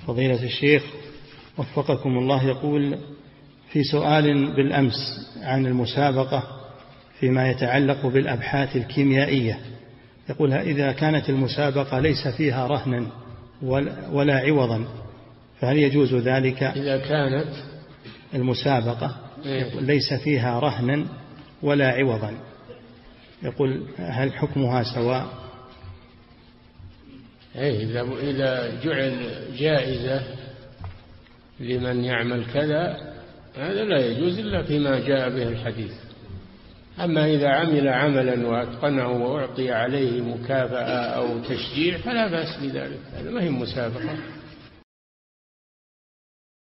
فضيلة الشيخ وفقكم الله، يقول في سؤال بالأمس عن المسابقة فيما يتعلق بالأبحاث الكيميائية، يقول إذا كانت المسابقة ليس فيها رهنا ولا عوضا فهل يجوز ذلك؟ إذا كانت المسابقة ليس فيها رهنا ولا عوضا، يقول هل حكمها سواء؟ إذا جعل جائزة لمن يعمل كذا هذا لا يجوز إلا فيما جاء به الحديث. أما إذا عمل عملا وأتقنه وأعطي عليه مكافأة أو تشجيع فلا بأس بذلك، هذا ما هي مسابقة.